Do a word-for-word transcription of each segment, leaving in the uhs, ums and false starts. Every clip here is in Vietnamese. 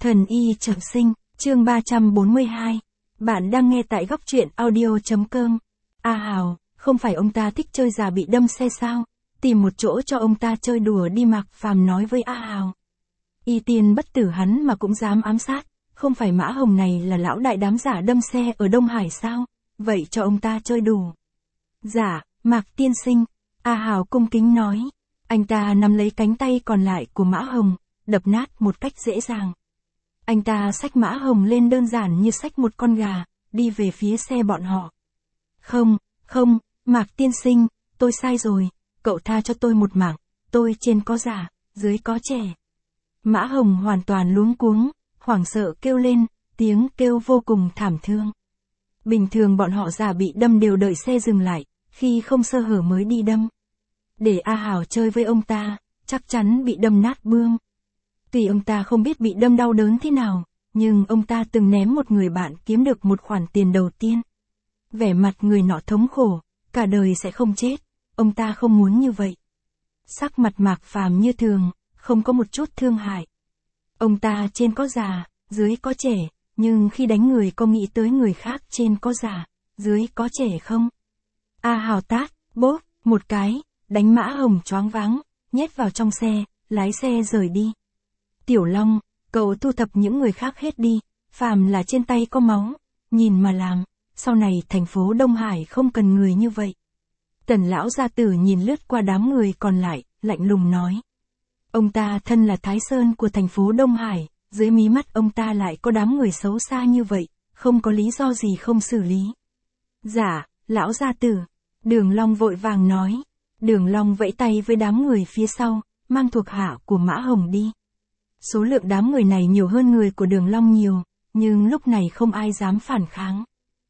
Thần y trọng sinh, chương ba trăm bốn mươi hai. Bạn đang nghe tại góc truyện audio.com. A Hào, không phải ông ta thích chơi già bị đâm xe sao? Tìm một chỗ cho ông ta chơi đùa đi, Mạc Phàm nói với A Hào. Y tiên bất tử hắn mà cũng dám ám sát, không phải Mã Hồng này là lão đại đám giả đâm xe ở Đông Hải sao? Vậy cho ông ta chơi đùa. Dạ, Mạc tiên sinh, A Hào cung kính nói. Anh ta nắm lấy cánh tay còn lại của Mã Hồng, đập nát một cách dễ dàng. Anh ta xách Mã Hồng lên đơn giản như xách một con gà, đi về phía xe bọn họ. Không, không, Mạc tiên sinh, tôi sai rồi, cậu tha cho tôi một mạng, tôi trên có già, dưới có trẻ. Mã Hồng hoàn toàn luống cuống, hoảng sợ kêu lên, tiếng kêu vô cùng thảm thương. Bình thường bọn họ già bị đâm đều đợi xe dừng lại, khi không sơ hở mới đi đâm. Để A Hào chơi với ông ta, chắc chắn bị đâm nát bươm. Tuy ông ta không biết bị đâm đau đớn thế nào, nhưng ông ta từng ném một người bạn kiếm được một khoản tiền đầu tiên. Vẻ mặt người nọ thống khổ, cả đời sẽ không chết, ông ta không muốn như vậy. Sắc mặt Mạc Phàm như thường, không có một chút thương hại. Ông ta trên có già, dưới có trẻ, nhưng khi đánh người có nghĩ tới người khác trên có già, dưới có trẻ không? A Hào tát, bốp, một cái, đánh Mã Hồng choáng váng, nhét vào trong xe, lái xe rời đi. Tiểu Long, cậu thu thập những người khác hết đi, phàm là trên tay có máu, nhìn mà làm, sau này thành phố Đông Hải không cần người như vậy. Tần lão gia tử nhìn lướt qua đám người còn lại, lạnh lùng nói. Ông ta thân là Thái Sơn của thành phố Đông Hải, dưới mí mắt ông ta lại có đám người xấu xa như vậy, không có lý do gì không xử lý. Dạ, lão gia tử, Đường Long vội vàng nói. Đường Long vẫy tay với đám người phía sau, mang thuộc hạ của Mã Hồng đi. Số lượng đám người này nhiều hơn người của Đường Long nhiều, nhưng lúc này không ai dám phản kháng.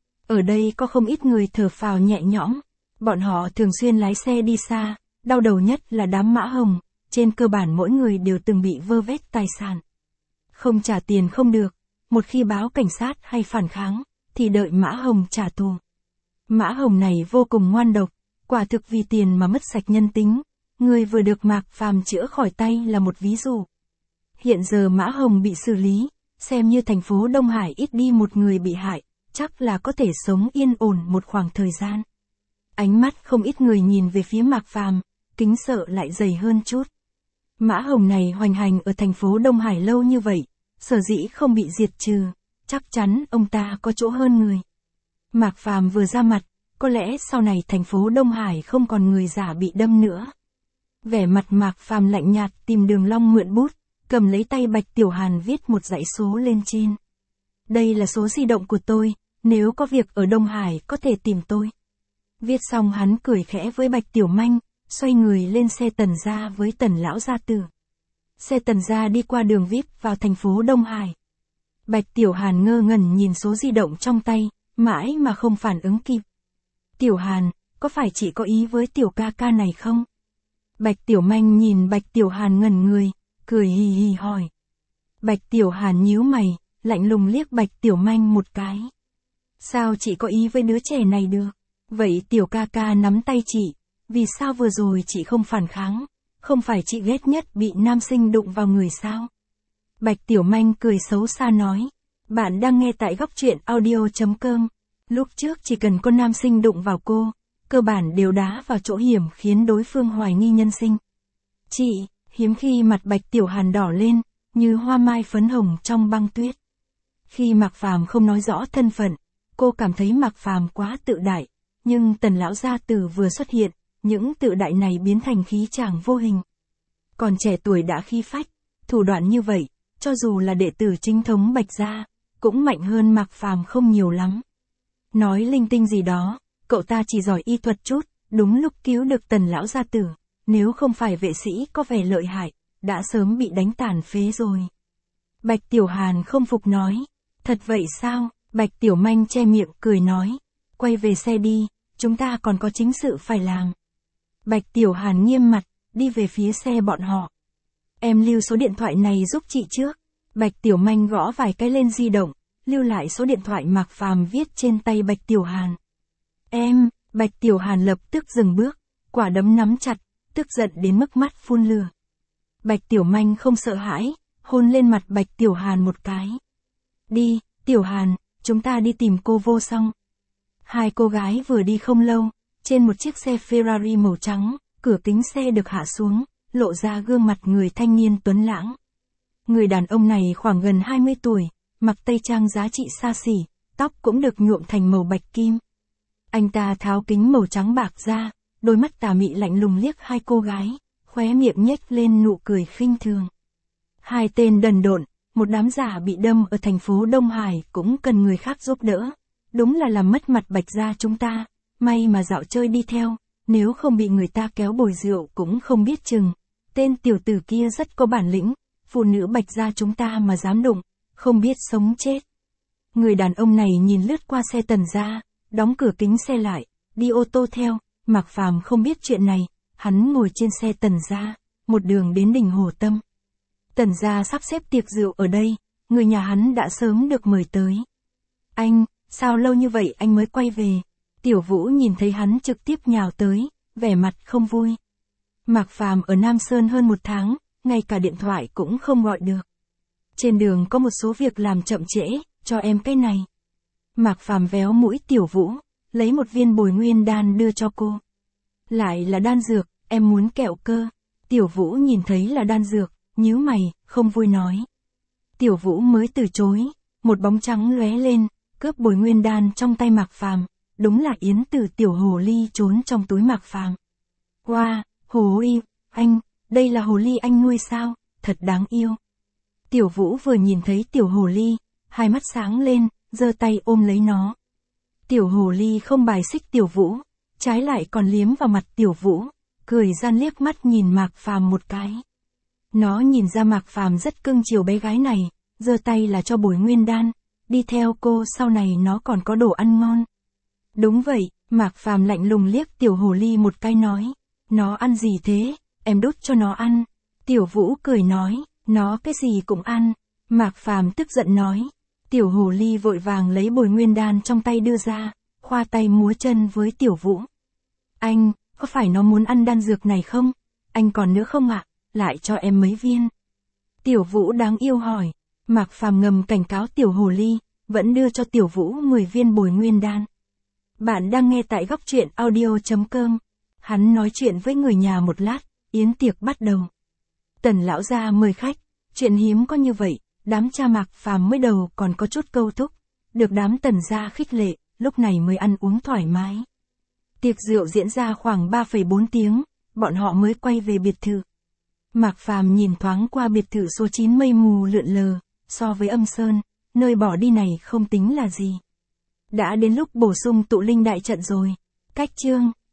Ở đây có không ít người thở phào nhẹ nhõm, bọn họ thường xuyên lái xe đi xa, đau đầu nhất là đám Mã Hồng, trên cơ bản mỗi người đều từng bị vơ vét tài sản. Không trả tiền không được, một khi báo cảnh sát hay phản kháng, thì đợi Mã Hồng trả thù. Mã Hồng này vô cùng ngoan độc, quả thực vì tiền mà mất sạch nhân tính, người vừa được Mạc Phàm chữa khỏi tay là một ví dụ. Hiện giờ Mã Hồng bị xử lý, xem như thành phố Đông Hải ít đi một người bị hại, chắc là có thể sống yên ổn một khoảng thời gian. Ánh mắt không ít người nhìn về phía Mạc Phàm, kính sợ lại dày hơn chút. Mã Hồng này hoành hành ở thành phố Đông Hải lâu như vậy, sở dĩ không bị diệt trừ, chắc chắn ông ta có chỗ hơn người. Mạc Phàm vừa ra mặt, có lẽ sau này thành phố Đông Hải không còn người giả bị đâm nữa. Vẻ mặt Mạc Phàm lạnh nhạt tìm Đường Long mượn bút, cầm lấy tay Bạch Tiểu Hàn viết một dãy số lên trên. Đây là số di động của tôi, nếu có việc ở Đông Hải có thể tìm tôi. Viết xong hắn cười khẽ với Bạch Tiểu Manh, xoay người lên xe Tần gia với Tần lão gia tử. Xe Tần gia đi qua đường vi ai pi vào thành phố Đông Hải. Bạch Tiểu Hàn ngơ ngẩn nhìn số di động trong tay, mãi mà không phản ứng kịp. Tiểu Hàn, có phải chị có ý với Tiểu ca ca này không? Bạch Tiểu Manh nhìn Bạch Tiểu Hàn ngẩn người, cười hì hì hỏi. Bạch Tiểu Hàn nhíu mày, lạnh lùng liếc Bạch Tiểu Manh một cái. Sao chị có ý với đứa trẻ này được? Vậy Tiểu ca ca nắm tay chị, vì sao vừa rồi chị không phản kháng? Không phải chị ghét nhất bị nam sinh đụng vào người sao? Bạch Tiểu Manh cười xấu xa nói. Bạn đang nghe tại góc truyện audio.com. Lúc trước chỉ cần có nam sinh đụng vào cô, cơ bản đều đá vào chỗ hiểm khiến đối phương hoài nghi nhân sinh. Chị, hiếm khi mặt Bạch Tiểu Hàn đỏ lên, như hoa mai phấn hồng trong băng tuyết. Khi Mạc Phàm không nói rõ thân phận, cô cảm thấy Mạc Phàm quá tự đại, nhưng Tần lão gia tử vừa xuất hiện, những tự đại này biến thành khí chàng vô hình. Còn trẻ tuổi đã khí phách, thủ đoạn như vậy, cho dù là đệ tử chính thống Bạch gia, cũng mạnh hơn Mạc Phàm không nhiều lắm. Nói linh tinh gì đó, cậu ta chỉ giỏi y thuật chút, đúng lúc cứu được Tần lão gia tử, nếu không phải vệ sĩ có vẻ lợi hại, đã sớm bị đánh tàn phế rồi. Bạch Tiểu Hàn không phục nói, thật vậy sao? Bạch Tiểu Manh che miệng cười nói, quay về xe đi, chúng ta còn có chính sự phải làm. Bạch Tiểu Hàn nghiêm mặt, đi về phía xe bọn họ. Em lưu số điện thoại này giúp chị trước. Bạch Tiểu Manh gõ vài cái lên di động, lưu lại số điện thoại Mạc Phàm viết trên tay Bạch Tiểu Hàn. Em, Bạch Tiểu Hàn lập tức dừng bước, quả đấm nắm chặt, tức giận đến mức mắt phun lửa. Bạch Tiểu Manh không sợ hãi, hôn lên mặt Bạch Tiểu Hàn một cái. Đi, Tiểu Hàn, chúng ta đi tìm cô Vô Song. Hai cô gái vừa đi không lâu, trên một chiếc xe Ferrari màu trắng, cửa kính xe được hạ xuống, lộ ra gương mặt người thanh niên tuấn lãng. Người đàn ông này khoảng gần hai mươi tuổi, mặc tây trang giá trị xa xỉ, tóc cũng được nhuộm thành màu bạch kim. Anh ta tháo kính màu trắng bạc ra, đôi mắt tà mị lạnh lùng liếc hai cô gái, khóe miệng nhếch lên nụ cười khinh thường. Hai tên đần độn, một đám giả bị đâm ở thành phố Đông Hải cũng cần người khác giúp đỡ. Đúng là làm mất mặt Bạch gia chúng ta, may mà dạo chơi đi theo, nếu không bị người ta kéo bồi rượu cũng không biết chừng. Tên tiểu tử kia rất có bản lĩnh, phụ nữ Bạch gia chúng ta mà dám đụng, không biết sống chết. Người đàn ông này nhìn lướt qua xe Tần gia, đóng cửa kính xe lại, đi ô tô theo. Mạc Phàm không biết chuyện này, hắn ngồi trên xe Tần gia, một đường đến đỉnh Hồ Tâm. Tần gia sắp xếp tiệc rượu ở đây, người nhà hắn đã sớm được mời tới. Anh, sao lâu như vậy anh mới quay về? Tiểu Vũ nhìn thấy hắn trực tiếp nhào tới, vẻ mặt không vui. Mạc Phàm ở Nam Sơn hơn một tháng, ngay cả điện thoại cũng không gọi được. Trên đường có một số việc làm chậm trễ, cho em cái này. Mạc Phàm véo mũi Tiểu Vũ, lấy một viên bồi nguyên đan đưa cho cô. Lại là đan dược, em muốn kẹo cơ. Tiểu Vũ nhìn thấy là đan dược, nhíu mày, không vui nói. Tiểu Vũ mới từ chối, một bóng trắng lóe lên, cướp bồi nguyên đan trong tay Mạc Phàm, đúng là Yến Tử tiểu hồ ly trốn trong túi Mạc Phàm. Wow, hồ ly, anh, đây là hồ ly anh nuôi sao, thật đáng yêu. Tiểu Vũ vừa nhìn thấy tiểu hồ ly, hai mắt sáng lên, giơ tay ôm lấy nó. Tiểu hồ ly không bài xích Tiểu Vũ, trái lại còn liếm vào mặt Tiểu Vũ, cười gian liếc mắt nhìn Mạc Phàm một cái. Nó nhìn ra Mạc Phàm rất cưng chiều bé gái này, giơ tay là cho bồi nguyên đan, đi theo cô sau này nó còn có đồ ăn ngon. Đúng vậy, Mạc Phàm lạnh lùng liếc tiểu hồ ly một cái nói, nó ăn gì thế, em đút cho nó ăn. Tiểu Vũ cười nói, nó cái gì cũng ăn. Mạc Phàm tức giận nói, tiểu hồ ly vội vàng lấy bồi nguyên đan trong tay đưa ra, khoa tay múa chân với Tiểu Vũ. Anh, có phải nó muốn ăn đan dược này không? Anh còn nữa không ạ? Lại cho em mấy viên. Tiểu Vũ đáng yêu hỏi. Mạc Phàm ngầm cảnh cáo tiểu hồ ly, vẫn đưa cho Tiểu Vũ mười viên bồi nguyên đan. Bạn đang nghe tại góc truyện audio chấm com. Hắn nói chuyện với người nhà một lát, yến tiệc bắt đầu. Tần lão gia mời khách, chuyện hiếm có như vậy, đám cha Mạc Phàm mới đầu còn có chút câu thúc, được đám Tần gia khích lệ, lúc này mới ăn uống thoải mái. Tiệc rượu diễn ra khoảng ba phẩy bốn tiếng, bọn họ mới quay về biệt thự. Mạc Phàm nhìn thoáng qua biệt thự số chín mây mù lượn lờ, so với Âm Sơn, nơi bỏ đi này không tính là gì. Đã đến lúc bổ sung tụ linh đại trận rồi. Cách chương